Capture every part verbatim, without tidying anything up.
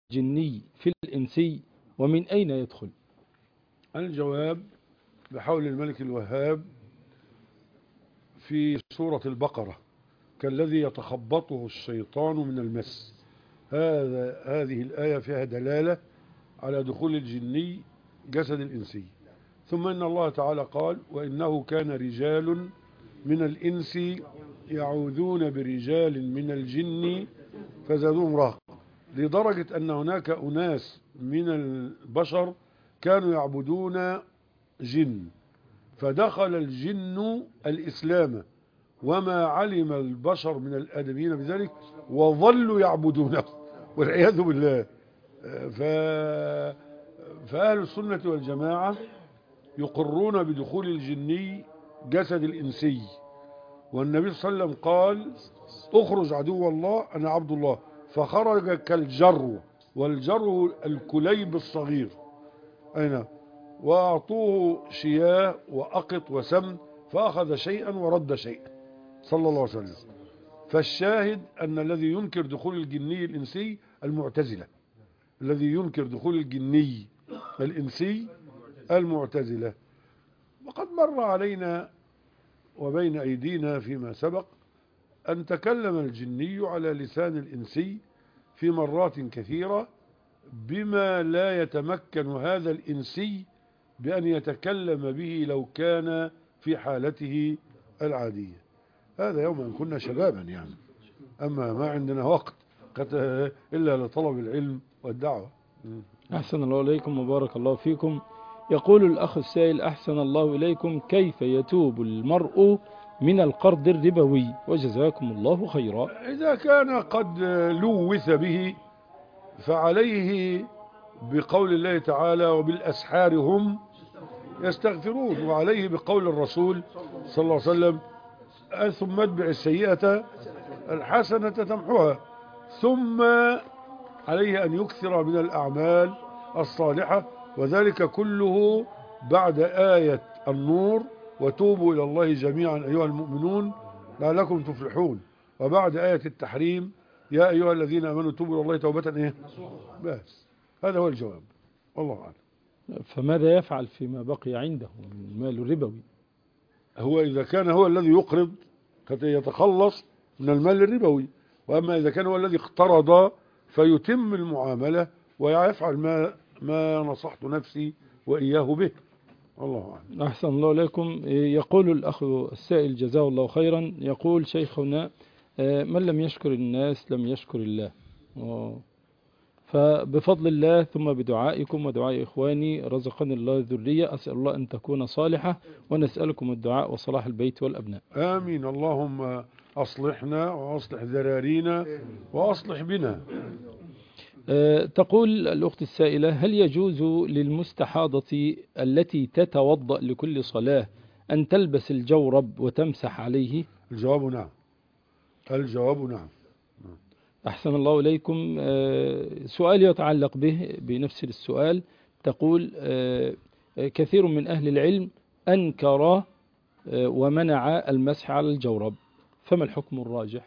الجني في الإنسي ومن أين يدخل؟ الجواب بحول الملك الوهاب في سورة البقرة كالذي يتخبطه الشيطان من المس. هذا هذه الآية فيها دلالة على دخول الجني جسد الإنسي. ثم إن الله تعالى قال وإنه كان رجال من الإنس يعوذون برجال من الجن فزادوهم رهقا، لدرجة أن هناك أناس من البشر كانوا يعبدون جن، فدخل الجن الإسلام وما علم البشر من الآدميين بذلك وظلوا يعبدونه والعياذ بالله. ف... فأهل السنة والجماعة يقرون بدخول الجني جسد الإنسي، والنبي صلى الله عليه وسلم قال اخرج عدو الله أنا عبد الله، فخرج كالجرو، والجرو الكليب الصغير أين، وأعطوه شياه وأقط وسمن فأخذ شيئا ورد شيئا صلى الله عليه وسلم. فالشاهد أن الذي ينكر دخول الجني الإنسي المعتزلة، الذي ينكر دخول الجني الإنسي المعتزلة. وقد مر علينا وبين أيدينا فيما سبق أن تكلم الجني على لسان الإنسي في مرات كثيرة بما لا يتمكن هذا الإنسي بأن يتكلم به لو كان في حالته العادية. هذا يوم أن كنا شبابا يعني، أما ما عندنا وقت إلا لطلب العلم والدعوة. أحسن الله إليكم وبارك الله فيكم. يقول الأخ السائل أحسن الله إليكم كيف يتوب المرء من القرض الربوي وجزاكم الله خيرا؟ إذا كان قد لوث به فعليه بقول الله تعالى وبالأسحار هم يستغفرون، وعليه بقول الرسول صلى الله عليه وسلم ثم اتبع السيئة الحسنة تمحوها، ثم عليه أن يكثر من الأعمال الصالحة، وذلك كله بعد آية النور وتوبوا إلى الله جميعا أيها المؤمنون لعلكم تفلحون، وبعد آية التحريم يا أيها الذين آمنوا توبوا إلى الله توبة إيه؟ بس هذا هو الجواب والله أعلم. فماذا يفعل فيما بقي عنده من المال الربوي؟ هو إذا كان هو الذي يقرض قد يتخلص من المال الربوي، وأما إذا كان هو الذي اقترض فيتم المعاملة ويفعل ما ما نصحت نفسي وإياه به. الله أعلم. أحسن الله إليكم. يقول الأخ السائل جزاه الله خيرا، يقول شيخنا من لم يشكر الناس لم يشكر الله، فبفضل الله ثم بدعائكم ودعاء إخواني رزقني الله الذرية، أسأل الله أن تكون صالحة ونسألكم الدعاء وصلاح البيت والأبناء. آمين. اللهم أصلحنا وأصلح ذرارينا وأصلح بنا. أه تقول الأخت السائلة هل يجوز للمستحاضة التي تتوضأ لكل صلاة أن تلبس الجورب وتمسح عليه؟ الجواب نعم. الجواب نعم. أحسن الله إليكم. أه سؤال يتعلق به بنفس السؤال، تقول أه كثير من أهل العلم أنكر أه ومنع المسح على الجورب، فما الحكم الراجح؟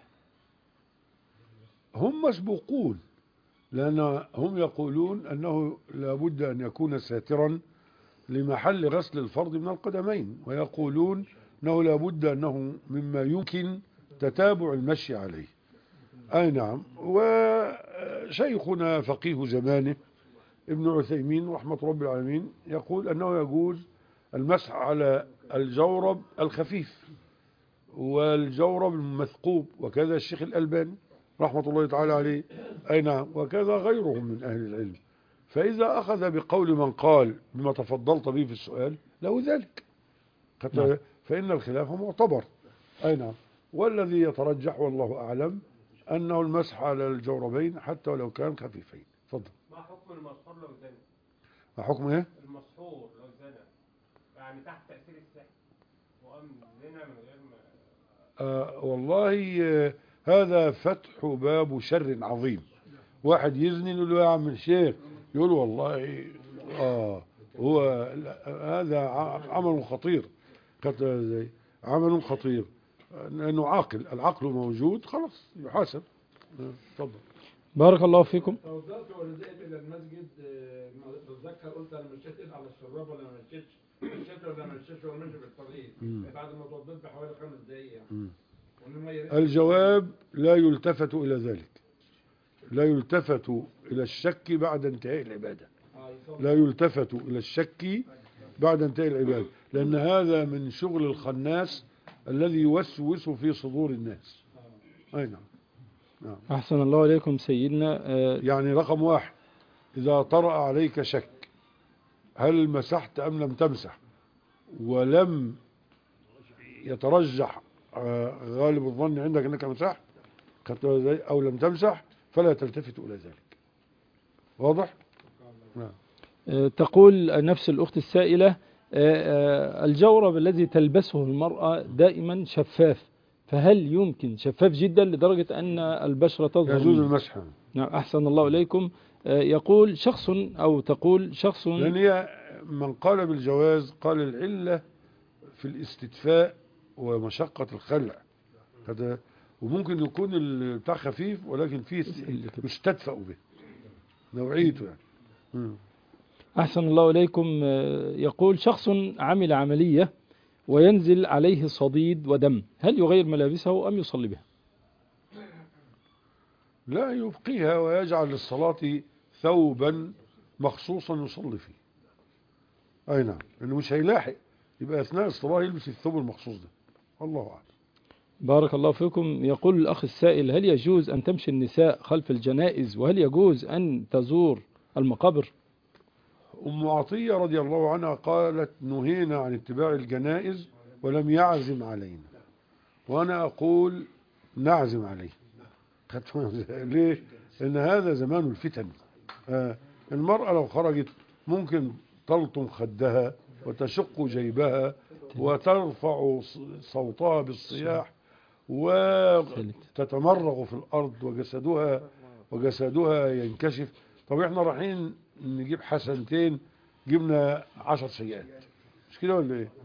هم مسبوقون، لأن هم يقولون أنه لابد أن يكون ساترا لمحل غسل الفرض من القدمين، ويقولون أنه لابد أنه مما يمكن تتابع المشي عليه. أي نعم. وشيخنا فقيه زمانه ابن عثيمين رحمة رب العالمين يقول أنه يجوز المسح على الجورب الخفيف والجورب المثقوب، وكذا الشيخ الألباني رحمة الله تعالى عليه. أي نعم. وكذا غيرهم من أهل العلم. فإذا أخذ بقول من قال بما تفضلت به في السؤال له ذلك، فإن الخلاف معتبر. أي نعم. والذي يترجح والله أعلم أنه المسح على الجوربين حتى ولو كان خفيفين. تفضل. ما حكم المسحور لو زنى؟ ما حكم ايه؟ المسحور لو زنى يعني تحت تأثير السحر وقام زنى من غير ما آه والله آه هذا فتح باب شر عظيم. واحد يزني يقول له يا عم الشيخ، يقول والله اه هو هذا عمل خطير، عمل خطير لأنه عاقل، العقل موجود خلاص يحاسب. تفضل. بارك الله فيكم. توضأت ولجأت إلى المسجد، آه، بتذكر قلت أنا مشيت إيد على الشراب ولا ما مشيتش، مشيت ولا ما مشيتش ولا ماشي في الطريق بعد ما توضأت بحوالي خمس دقايق يعني. وإنما يا ريت- الجواب لا يلتفت إلى ذلك، لا يلتفت إلى الشك بعد انتهاء العبادة، آه، يصلي. لا يلتفت إلى الشك بعد انتهاء العبادة، لأن هذا من شغل الخناس الذي يوسوس في صدور الناس. أي نعم. نعم. أحسن الله إليكم سيدنا. آه، يعني رقم واحد، إذا طرأ عليك شك هل مسحت أم لم تمسح ولم يترجح آه، غالب الظن عندك أنك مسحت أو لم تمسح فلا تلتفت إلى ذلك. واضح؟ نعم. آه، تقول نفس الأخت السائلة: آه، آه، الجورب الذي تلبسه المرأة دائما شفاف، فهل يمكن شفاف جدا لدرجة أن البشرة تظهر يجوز منه؟ المسح، نعم. أحسن الله إليكم. آه، يقول شخص أو تقول شخص. لأن هي من قال بالجواز قال العلة في الاستدفاء ومشقة الخلع، هذا وممكن يكون البتاع خفيف ولكن فيه يستدفأ به نوعيته يعني. مم. أحسن الله إليكم. آه، يقول شخص عمل عملية وينزل عليه صديد ودم، هل يغير ملابسه أم يصلي بها؟ لا، يبقيها ويجعل للصلاة ثوبا مخصوصا يصلي فيه. أي نعم، لأنه مش هيلاحق، يبقى أثناء الصلاة يلبس الثوب المخصوص ده. الله أعلم. بارك الله فيكم. يقول الأخ السائل: هل يجوز أن تمشي النساء خلف الجنائز، وهل يجوز أن تزور المقابر؟ أم عطية رضي الله عنها قالت: نهينا عن اتباع الجنائز ولم يعزم علينا، وأنا أقول نعزم عليه. ليه؟ لأن هذا زمان الفتن. آه المرأة لو خرجت ممكن تلطم خدها وتشق جيبها وترفع صوتها بالصياح وتتمرغ في الأرض وجسدها وجسدها ينكشف. طب احنا رايحين نجيب حسنتين جبنا عشر سيئات، مش كده ولا ايه؟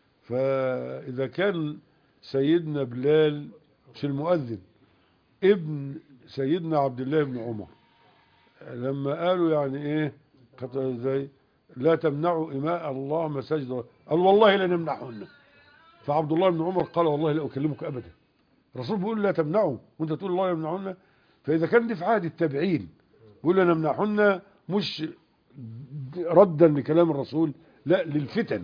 فإذا كان سيدنا بلال مش المؤذن ابن سيدنا عبد الله بن عمر لما قالوا يعني ايه ازاي لا تمنعوا إماء الله مساجد الله، قال والله لا نمنعهن. فعبد الله بن عمر قال والله لا أكلمك أبدا. الرسول بيقول لا تمنعوا وانت تقول الله يمنعهن. فإذا كان دي في عهد التابعين بيقول لا نمنعهن مش ردا لكلام الرسول، لا للفتن.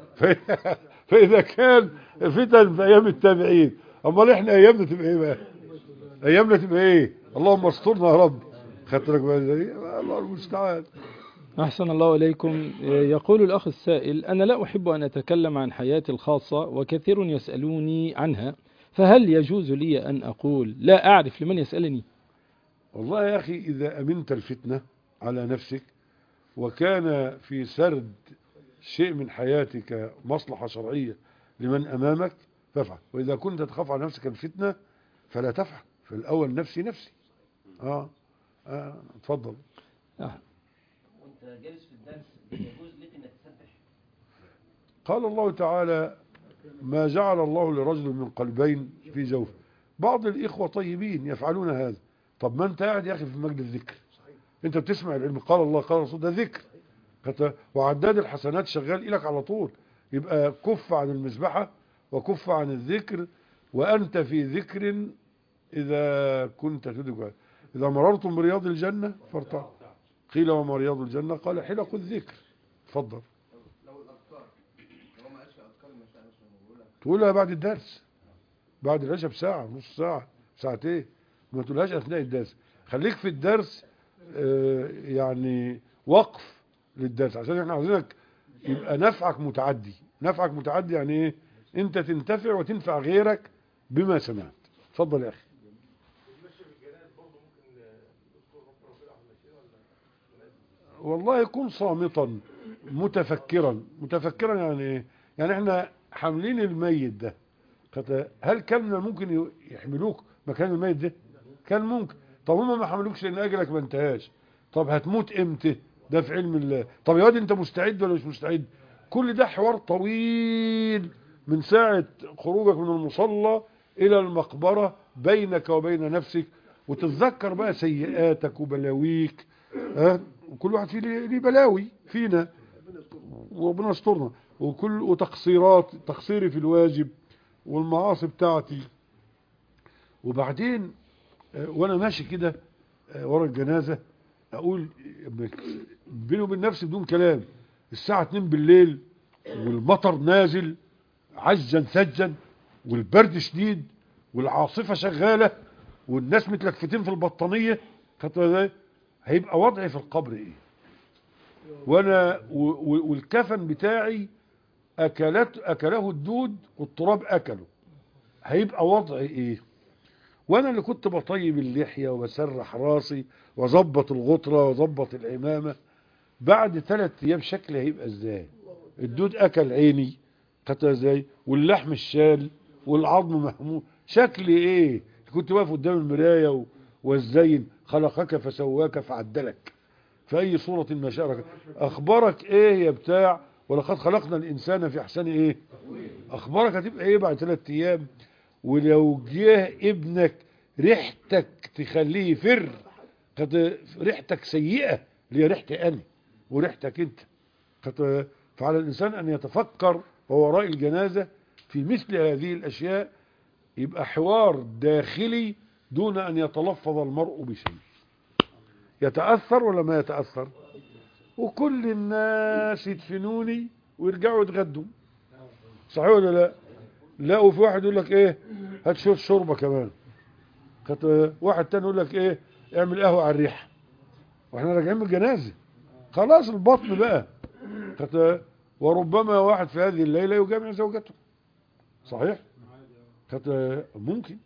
فإذا كان فتن في أيام التابعين، أمال إحنا أيامنا تبقى إيه بقى؟ أيامنا تبقى إيه؟ اللهم استرنا يا رب. خدت لك بقى ازاي؟ الله المستعان. أحسن الله إليكم. يقول الأخ السائل: أنا لا أحب أن أتكلم عن حياتي الخاصة وكثير يسألوني عنها، فهل يجوز لي أن أقول لا أعرف لمن يسألني؟ والله يا أخي إذا أمنت الفتنة على نفسك وكان في سرد شيء من حياتك مصلحة شرعية لمن أمامك فافعل، وإذا كنت تخاف على نفسك الفتنة فلا تفعل. في الأول نفسي نفسي. آه آه اتفضل. آه. وانت جالس في الدرس يجوز لك انك تسبح؟ قال الله تعالى: ما جعل الله لرجل من قلبين في جوفه. بعض الإخوة طيبين يفعلون هذا. طب ما انت قاعد يا أخي في مجلس الذكر، انت بتسمع العلم، قال الله قال الرسول، ده ذكر وعداد الحسنات شغال إلك على طول. يبقى كف عن المسبحة وكف عن الذكر وأنت في ذكر. إذا كنت تدعو إذا مررتم برياض الجنة فارتعوا. قيل وما رياض الجنة؟ قال حلق الذكر. اتفضل. لو الأذكار لو ما قالش أذكار المساء مثلا تقولها بعد الدرس، بعد العشاء بساعة نص ساعة ساعتين، ما تقولهاش أثناء الدرس. خليك في الدرس آه يعني وقف للدرس، عشان احنا عاوزينك يبقى نفعك متعدي. نفعك متعدي يعني ايه؟ انت تنتفع وتنفع غيرك بما سمعت. اتفضل يا اخي. والله يكون صامتا متفكرا. متفكرا يعني ايه؟ يعني احنا حاملين الميت ده، هل كان من الممكن يحملوك مكان الميت ده؟ كان ممكن. طب هم ما حملوكش لان اجلك ما انتهاش. طب هتموت امتى؟ ده في علم الله. طب يا واد انت مستعد ولا مش مستعد؟ كل ده حوار طويل من ساعة خروجك من المصلى الى المقبرة بينك وبين نفسك. وتتذكر بقى سيئاتك وبلاويك. ها وكل واحد فيه ليه ليه بلاوي فينا وربنا يسترنا، وكل وتقصيرات تقصيري في الواجب والمعاصي بتاعتي. وبعدين آه، وانا ماشي كده آه، ورا الجنازه اقول بيني وبين نفسي بدون كلام، الساعه اتنين بالليل والمطر نازل عجا ثجا والبرد شديد والعاصفه شغاله والناس متلفتين في البطانيه، خدت بالك ازاي؟ هيبقى وضعي في القبر ايه؟ وانا و- و- والكفن بتاعي اكلت اكله الدود والتراب اكله، هيبقى وضعي ايه؟ وانا اللي كنت بطيب اللحيه وبسرح راسي واظبط الغطره واظبط العمامه، بعد ثلاث ايام شكلي هيبقى ازاي؟ الدود اكل عيني، خدت ازاي؟ واللحم الشال والعظم مهموم، شكلي ايه؟ كنت واقف قدام المرايه و- والزين خلقك فسواك فعدلك في اي صوره ما شاء ركبك. اخبارك ايه يا بتاع؟ ولقد خلقنا الانسان في احسن ايه؟ اخبارك هتبقى ايه بعد ثلاث ايام؟ ولو جه ابنك ريحتك تخليه يفر، قد ريحتك سيئة اللي هي ريحتي انا وريحتك انت. قد فعلى الانسان ان يتفكر وهو وراء الجنازة في مثل هذه الاشياء، يبقى حوار داخلي دون ان يتلفظ المرء بشيء. يتأثر ولا ما يتأثر؟ وكل الناس يدفنوني ويرجعوا يتغدوا، صحيح ولا لا؟ لا وفي واحد يقول لك ايه هات شويه شوربه كمان، خدت واحد تاني يقول لك ايه اعمل قهوه على الريحه، واحنا راجعين من الجنازه خلاص البطن بقى، خدت. وربما واحد في هذه الليله يجامع زوجته، صحيح؟ خدت ممكن،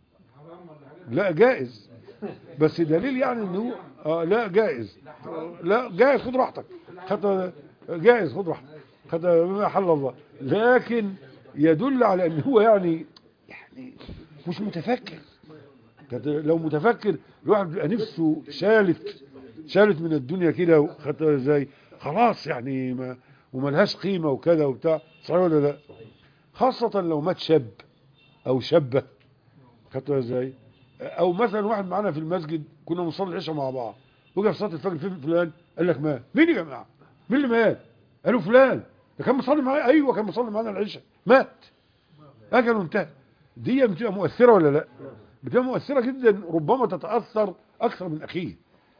لا جائز، بس دليل يعني انه اه لا جائز، لا جائز خد راحتك، خدت جائز خد راحتك، خدت بما حل الله، لكن يدل على ان هو يعني يعني مش متفكر. كانت لو متفكر الواحد بيبقى نفسه شالت شالت من الدنيا كده، خدت ازاي؟ خلاص يعني ما وملهاش قيمه وكذا وبتاع، صحيح ولا لا؟ خاصه لو مات شاب او شابه، خدت ازاي؟ او مثلا واحد معانا في المسجد كنا بنصلي العشاء مع بعض، وجا في صلاه الفجر فين فلان؟ قال لك مات. مين يا جماعه؟ مين اللي مات؟ قالوا فلان ده كان بيصلي معايا. ايوه كان بيصلي معانا العشاء، مات، اجله انتهى. دي بتبقى مؤثره ولا لا؟ بتبقى مؤثره جدا، ربما تتاثر اكثر من اخيه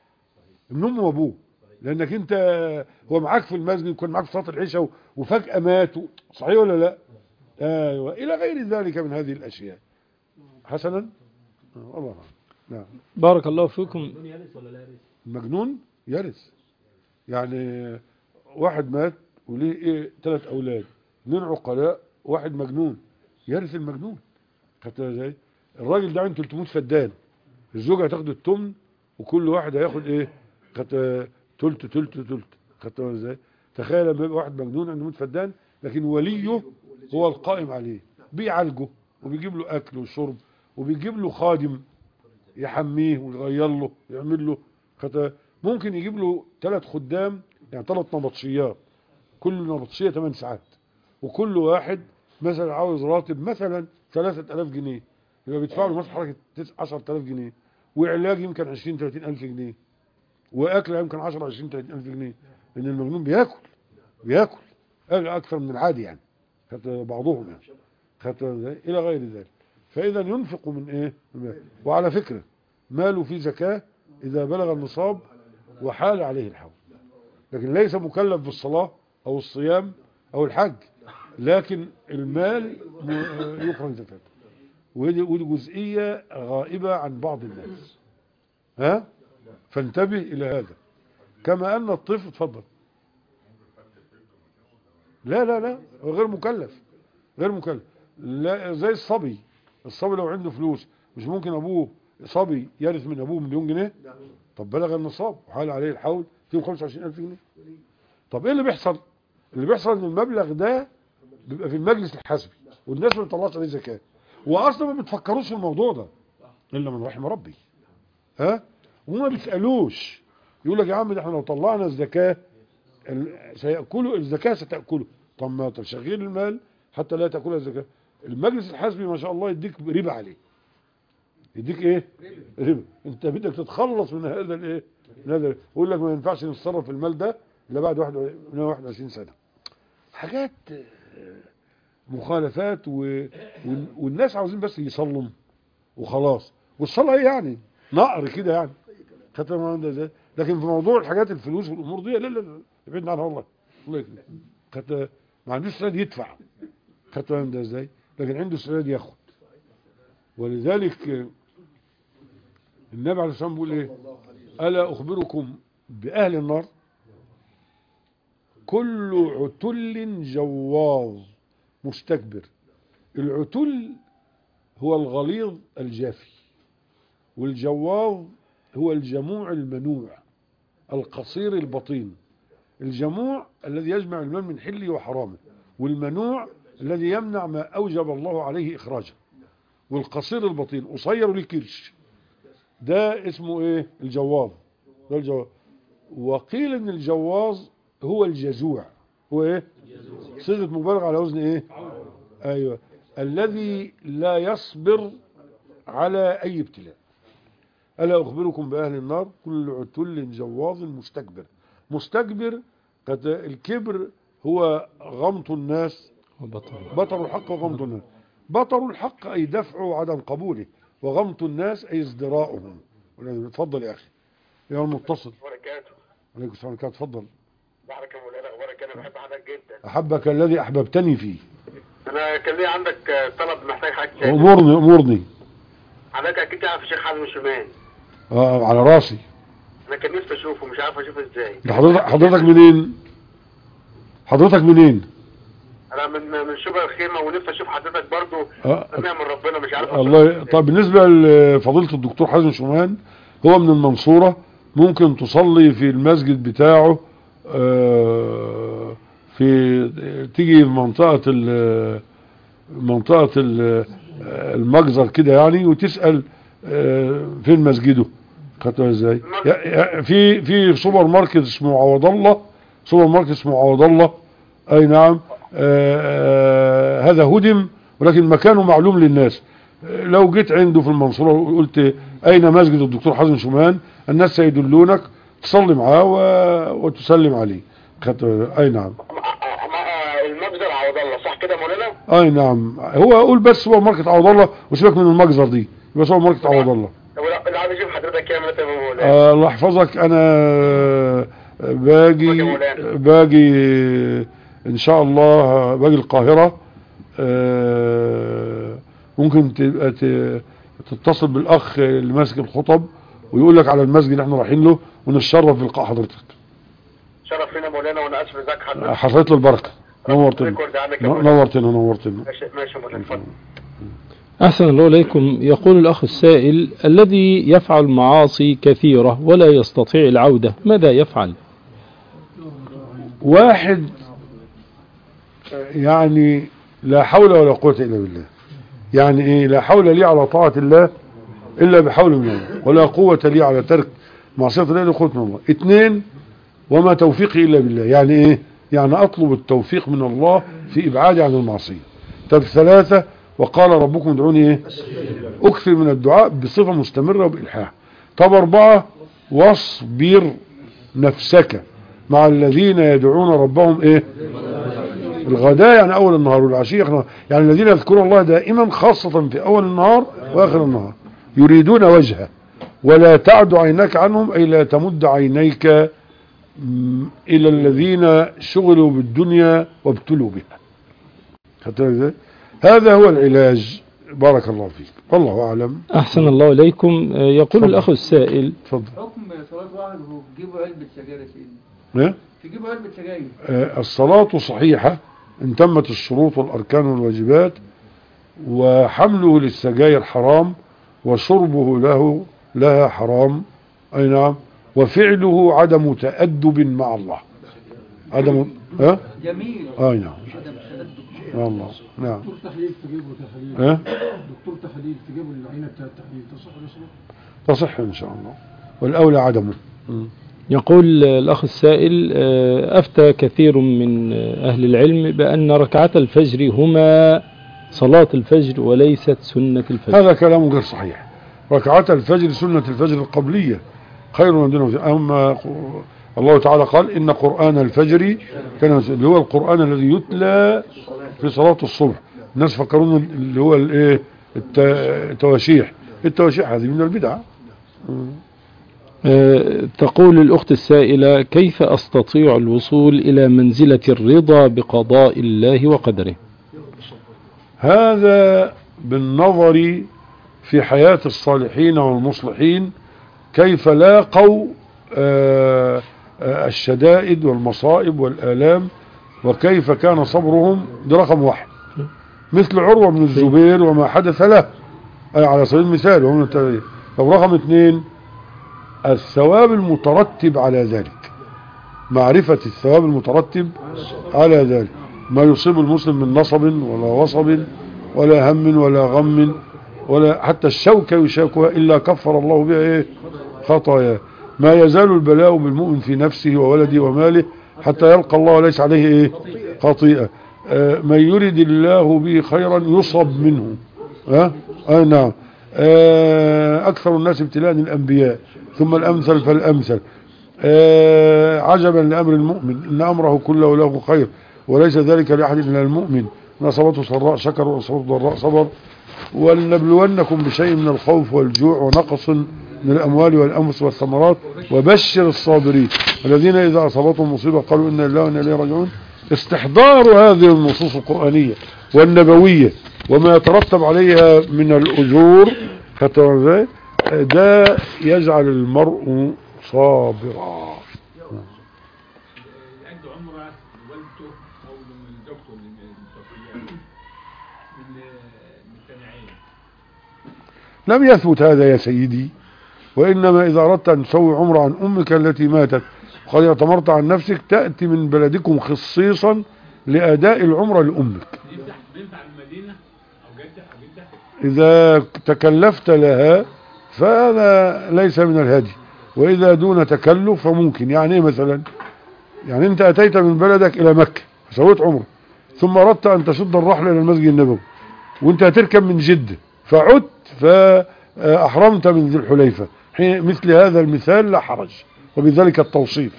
من امه وابوه، لانك انت هو معاك في المسجد وكان معاك في صلاه العشاء وفجاه مات، صحيح ولا لا؟ ايوه الى غير ذلك من هذه الاشياء. حسنا آه، الله نعم. بارك الله فيكم. المجنون يرث ولا لا يرث؟ المجنون يرث، يعني واحد مات وليه ايه ثلاث اولاد، اثنين عقلاء واحد مجنون، يرث المجنون. خدت ازاي؟ الراجل ده عنده ثلاثمائة فدان، الزوجه هتاخد الثمن وكل واحد هياخد ايه؟ خدت تلت تلت تلت. خدت ازاي؟ تخيل لما يبقى واحد مجنون عنده مائة فدان لكن وليه هو القائم عليه، بيعالجه وبيجيب له اكل وشرب وبيجيب له خادم يحميه ويغير له يعمل له، خدت. ممكن يجيب له ثلاث خدام، يعني ثلاث نبطشيات، كل نبطشيه ثمان ساعات، وكل واحد مثلا عاوز راتب مثلا ثلاثة آلاف جنيه، يبقى بيدفع له مثلا حركه عشرة آلاف جنيه، وعلاج يمكن عشرين ثلاثين ألف جنيه، واكل يمكن عشرة عشرين ثلاثين ألف جنيه، لان المجنون بياكل بياكل اكثر من العادي يعني، خدت بعضهم يعني، خدت الى غير ذلك. فاذا ينفق من ايه؟ وعلى فكره ماله في زكاه اذا بلغ النصاب وحال عليه الحول، لكن ليس مكلف بالصلاه او الصيام او الحج، لكن المال يخرج زكاته، ودي ودي جزئيه غائبه عن بعض الناس، ها؟ فانتبه الى هذا. كما ان الطفل، اتفضل. لا لا لا غير مكلف، غير مكلف، لا زي الصبي. الصبي لو عنده فلوس مش ممكن ابوه صبي يرث من ابوه مليون جنيه؟ طب بلغ النصاب وحال عليه الحول فيه خمسة وعشرين ألف جنيه. طب ايه اللي بيحصل؟ اللي بيحصل ان المبلغ ده بيبقى في المجلس الحسبي والناس ما بتطلعش عليه زكاه، واصلا ما بتفكروش في الموضوع ده الا من رحم ربي، ها؟ وما بيسالوش، يقول لك يا عم ده احنا لو طلعنا الزكاه سيأكلوا الزكاه ستأكله. طب ما تشغيل المال حتى لا تأكلها الزكاه، المجلس الحسبي ما شاء الله يديك ربا عليه، يديك ايه ربا. انت بدك تتخلص من هذا الايه من هذا. يقول لك ما ينفعش نتصرف في المال ده الا بعد واحد وعشرين سنه. حاجات مخالفات و... والناس عاوزين بس يصلوا وخلاص. والصلاه ايه يعني نقر كده يعني ختم عند ازاي. لكن في موضوع الحاجات الفلوس والامور دي لا لا لا ابعدنا عنها والله. الله يكرمك. خت... ما عندوش استعداد يدفع ختم عند ازاي. لكن عنده استعداد ياخد. ولذلك النبي عليه الصلاه والسلام بيقول ايه الا اخبركم باهل النار كل عتل جواظ مستكبر. العتل هو الغليظ الجافي، والجواظ هو الجموع المنوع القصير البطين. الجموع الذي يجمع المال من حله وحرامه، والمنوع الذي يمنع ما أوجب الله عليه إخراجه. والقصير البطين قصير وليه كرش، ده اسمه ايه الجواظ. ده الجواظ. وقيل ان الجواظ هو الجزوع. هو ايه صيغه مبالغه على وزن ايه ايوه الذي لا يصبر على اي ابتلاء. الا اخبركم باهل النار كل عتل جواظ مستكبر. مستكبر قد الكبر هو غمط الناس بطر الحق وغمط الناس. بطر الحق اي دفعه وعدم قبوله، وغمط الناس اي ازدراؤهم. اتفضل يا اخي يا المتصل. وبركاته. عليكم السلام ورحمه الله. اتفضل. بحرك يا مولانا اخبارك. انا بحب حضرتك جدا. احبك الذي احببتني فيه. انا كان لي عندك طلب محتاج حضرتك. امورني امورني. حضرتك اكيد تعرف الشيخ حازم شومان. اه على راسي. انا كان نفسي اشوفه مش عارف اشوفه ازاي. حضرتك حضرتك منين؟ حضرتك منين؟ انا من من شبه الخيمه ونفسي اشوف حضرتك برضو. آه. سمع من ربنا مش عارف الله. طب بالنسبه لفضيله الدكتور حازم شومان هو من المنصوره، ممكن تصلي في المسجد بتاعه آه في تيجي في منطقه ال منطقه ال المجزر كده يعني، وتسال آه فين مسجده. خدتها ازاي؟ في في سوبر ماركت اسمه عوض الله. سوبر ماركت اسمه عوض الله. اي نعم. آآ آآ هذا هدم ولكن مكانه معلوم للناس. لو جيت عنده في المنصورة وقلت اين مسجد الدكتور حازم شومان الناس سيدلونك، تصلي معاه وتسلم عليه. اي نعم. المجزر عوض الله صح كده مولانا؟ اي نعم. هو اقول بس سوبر ماركت عوض الله وسيبك من المجزر دي، يبقى سوبر ماركت عوض الله. انا عايز اشوف حضرتك يا مولانا. آه الله يحفظك. انا باجي باجي ان شاء الله باجي القاهرة. آه ممكن تبقى تتصل بالاخ اللي ماسك الخطب ويقول لك على المسجد اللي احنا رايحين له ونتشرف بلقاء حضرتك. شرف فينا مولانا وانا اسف ازيك حضرتك. حصلت له البركه. نورتنا نورتنا نورتنا. ماشي ماشي مولانا اتفضل. أحسن الله إليكم. يقول الأخ السائل الذي يفعل معاصي كثيرة ولا يستطيع العودة ماذا يفعل؟ واحد يعني لا حول ولا قوة إلا بالله. يعني إيه لا حول لي على طاعة الله إلا بحول من الله، ولا قوة لي على ترك معصية الله إلا قوة من الله. اثنين وما توفيقي إلا بالله. يعني إيه يعني أطلب التوفيق من الله في إبعادي عن المعصية. طب ثلاثة وقال ربكم ادعوني ايه اكثر من الدعاء بصفة مستمرة وبإلحاح. طب اربعة واصبر نفسك مع الذين يدعون ربهم ايه الغداء يعني اول النهار والعشية، يعني الذين يذكرون الله دائما خاصة في اول النهار واخر النهار يريدون وجهه ولا تعد عيناك عنهم اي لا تمد عينيك الى الذين شغلوا بالدنيا وابتلوا بها. هذا هو العلاج. بارك الله فيك والله أعلم. أحسن الله إليكم. يقول الأخ السائل حكم صلاة واحد وتجيبوا علبة سجاير يا سيدي. تجيبوا علبة سجاير. آه الصلاة صحيحة إن تمت الشروط والأركان والواجبات، وحمله للسجاير حرام وشربه له لها حرام. أي نعم. وفعله عدم تأدب مع الله. عدم ها؟ جميل. أي نعم. والله نعم. دكتور تحليل تجيبه تحليل. ها؟ دكتور تحليل تجيبه العينة بتاع التحليل تصح ولا تصح؟ تصح ان شاء الله والاولى عدمه. يقول الاخ السائل افتى كثير من اهل العلم بان ركعات الفجر هما صلاة الفجر وليست سنة الفجر. هذا كلام غير صحيح. ركعات الفجر سنة الفجر القبلية خير من دون. أما الله تعالى قال إن قرآن الفجر كان اللي هو القرآن الذي يتلى في صلاة الصبح. الناس فكرون اللي هو الايه التواشيح. التواشيح هذه من البدع. أه تقول الأخت السائلة: كيف أستطيع الوصول إلى منزلة الرضا بقضاء الله وقدره؟ هذا بالنظر في حياة الصالحين والمصلحين كيف لاقوا أه أه الشدائد والمصائب والآلام وكيف كان صبرهم. ده رقم واحد. مثل عروة بن الزبير وما حدث له على سبيل المثال ومن التاريخ. طب رقم اثنين الثواب المترتب على ذلك، معرفة الثواب المترتب على ذلك، ما يصيب المسلم من نصب ولا وصب ولا هم ولا غم ولا حتى الشوكة يشاكها إلا كفر الله بها إيه خطايا. ما يزال البلاء بالمؤمن في نفسه وولده وماله حتى يلقى الله وليس عليه إيه خطيئة. آه من يرد الله به خيرا يصب منه. ها آه؟ آه نعم. آه أكثر الناس ابتلاء الأنبياء ثم الأمثل فالأمثل. آه عجبا لأمر المؤمن إن أمره كله له خير وليس ذلك لأحد إلا المؤمن. إن أصابته سراء شكر وأصابته ضراء صبر. ولنبلونكم بشيء من الخوف والجوع ونقص من الأموال والأنفس والثمرات وبشر الصابرين الذين إذا أصابتهم مصيبة قالوا إنا لله وإنا إليه راجعون. استحضار هذه النصوص القرآنية والنبوية وما يترتب عليها من الأجور ده يجعل المرء صابرا. عنده عمره لوالدته او لزوجته الممتنعين. لم يثبت هذا يا سيدي، وإنما إذا أردت أن تسوي عمره عن أمك التي ماتت وقد اعتمرت عن نفسك تأتي من بلدكم خصيصا لأداء العمرة لأمك. بينفع المدينة أو جدة أو جدة؟ إذا تكلفت لها فهذا ليس من الهدي، وإذا دون تكلف فممكن. يعني إيه مثلا؟ يعني أنت أتيت من بلدك إلى مكة فسويت عمره ثم أردت أن تشد الرحلة إلى المسجد النبوي وأنت هتركب من جدة فعدت فأحرمت من ذي الحليفة. مثل هذا المثال لا حرج، وبذلك التوصيف.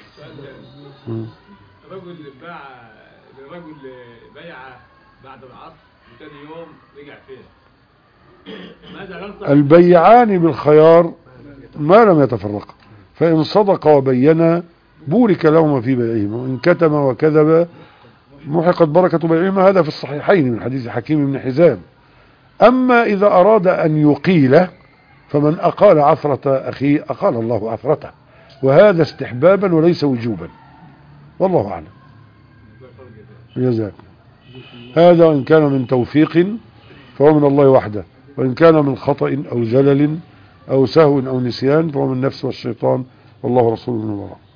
رجل باع لرجل بيعة بعد العصر وثاني يوم رجع فين؟ ماذا غلط؟ البيعان بالخيار ما لم يتفرقا، فإن صدق وبينا بورك لهما في بيعهما، وإن كتم وكذب محقت بركة بيعهما. هذا في الصحيحين من حديث حكيم بن حزام. أما إذا أراد أن يقيل فمن أقال عثرة أخيه أقال الله عثرته، وهذا استحبابا وليس وجوبا، والله أعلم. جزاك. هذا إن كان من توفيق فهو من الله وحده، وإن كان من خطأ أو زلل أو سهو أو نسيان فهو من النفس والشيطان، والله رسول من الله.